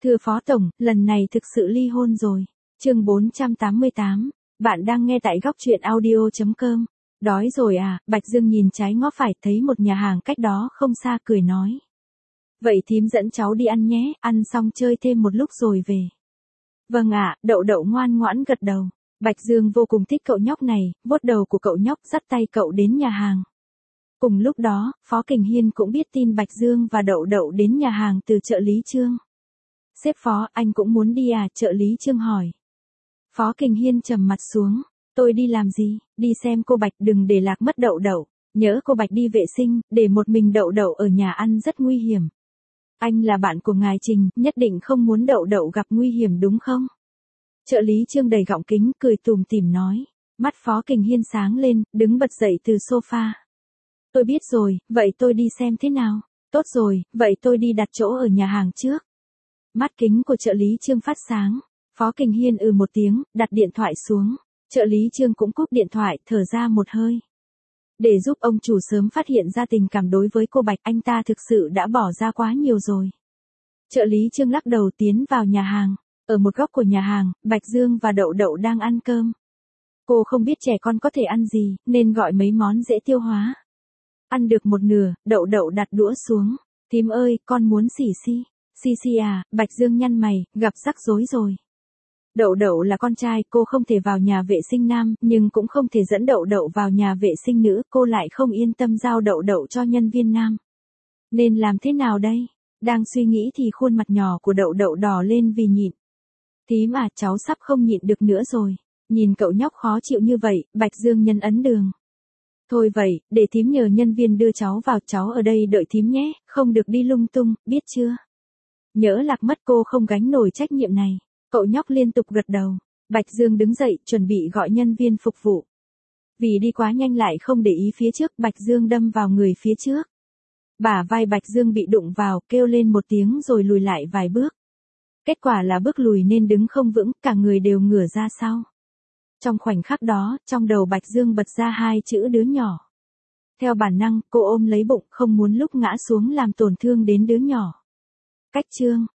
Thưa Phó Tổng, lần này thực sự ly hôn rồi. Chương 488, bạn đang nghe tại góc truyện audio.com. Đói rồi à? Bạch Dương nhìn trái ngó phải thấy một nhà hàng cách đó không xa cười nói. Vậy thím dẫn cháu đi ăn nhé, ăn xong chơi thêm một lúc rồi về. Vâng ạ, Đậu Đậu ngoan ngoãn gật đầu. Bạch Dương vô cùng thích cậu nhóc này, vuốt đầu của cậu nhóc dắt tay cậu đến nhà hàng. Cùng lúc đó, Phó Kình Hiên cũng biết tin Bạch Dương và Đậu Đậu đến nhà hàng từ trợ lý Trương. Sếp Phó, anh cũng muốn đi à? Trợ lý Trương hỏi. Phó Kình Hiên trầm mặt xuống. Tôi đi làm gì? Đi xem cô Bạch, đừng để lạc mất Đậu Đậu. Nhớ cô Bạch đi vệ sinh, để một mình Đậu Đậu ở nhà ăn rất nguy hiểm. Anh là bạn của ngài Trình, nhất định không muốn Đậu Đậu gặp nguy hiểm đúng không? Trợ lý Trương đầy gọng kính, cười tủm tỉm nói. Mắt Phó Kình Hiên sáng lên, đứng bật dậy từ sofa. Tôi biết rồi, vậy tôi đi xem thế nào. Tốt rồi, vậy tôi đi đặt chỗ ở nhà hàng trước. Mắt kính của trợ lý Trương phát sáng. Phó Kình Hiên một tiếng, đặt điện thoại xuống. Trợ lý Trương cũng cúp điện thoại, thở ra một hơi. Để giúp ông chủ sớm phát hiện ra tình cảm đối với cô Bạch, anh ta thực sự đã bỏ ra quá nhiều rồi. Trợ lý Trương lắc đầu tiến vào nhà hàng. Ở một góc của nhà hàng, Bạch Dương và Đậu Đậu đang ăn cơm. Cô không biết trẻ con có thể ăn gì, nên gọi mấy món dễ tiêu hóa. Ăn được một nửa, Đậu Đậu đặt đũa xuống. Thím ơi, con muốn xì xì. Xì xì à? Bạch Dương nhăn mày, gặp rắc rối rồi. Đậu Đậu là con trai, cô không thể vào nhà vệ sinh nam, nhưng cũng không thể dẫn Đậu Đậu vào nhà vệ sinh nữ, cô lại không yên tâm giao Đậu Đậu cho nhân viên nam. Nên làm thế nào đây? Đang suy nghĩ thì khuôn mặt nhỏ của Đậu Đậu đỏ lên vì nhịn. Thím à, cháu sắp không nhịn được nữa rồi. Nhìn cậu nhóc khó chịu như vậy, Bạch Dương nhân ấn đường. Thôi vậy, để thím nhờ nhân viên đưa cháu vào, cháu ở đây đợi thím nhé, không được đi lung tung, biết chưa? Nhỡ lạc mất cô không gánh nổi trách nhiệm này. Cậu nhóc liên tục gật đầu. Bạch Dương đứng dậy, chuẩn bị gọi nhân viên phục vụ. Vì đi quá nhanh lại không để ý phía trước, Bạch Dương đâm vào người phía trước. Bả vai Bạch Dương bị đụng vào, kêu lên một tiếng rồi lùi lại vài bước. Kết quả là bước lùi nên đứng không vững, cả người đều ngửa ra sau. Trong khoảnh khắc đó, trong đầu Bạch Dương bật ra hai chữ đứa nhỏ. Theo bản năng, cô ôm lấy bụng, không muốn lúc ngã xuống làm tổn thương đến đứa nhỏ. Cách chương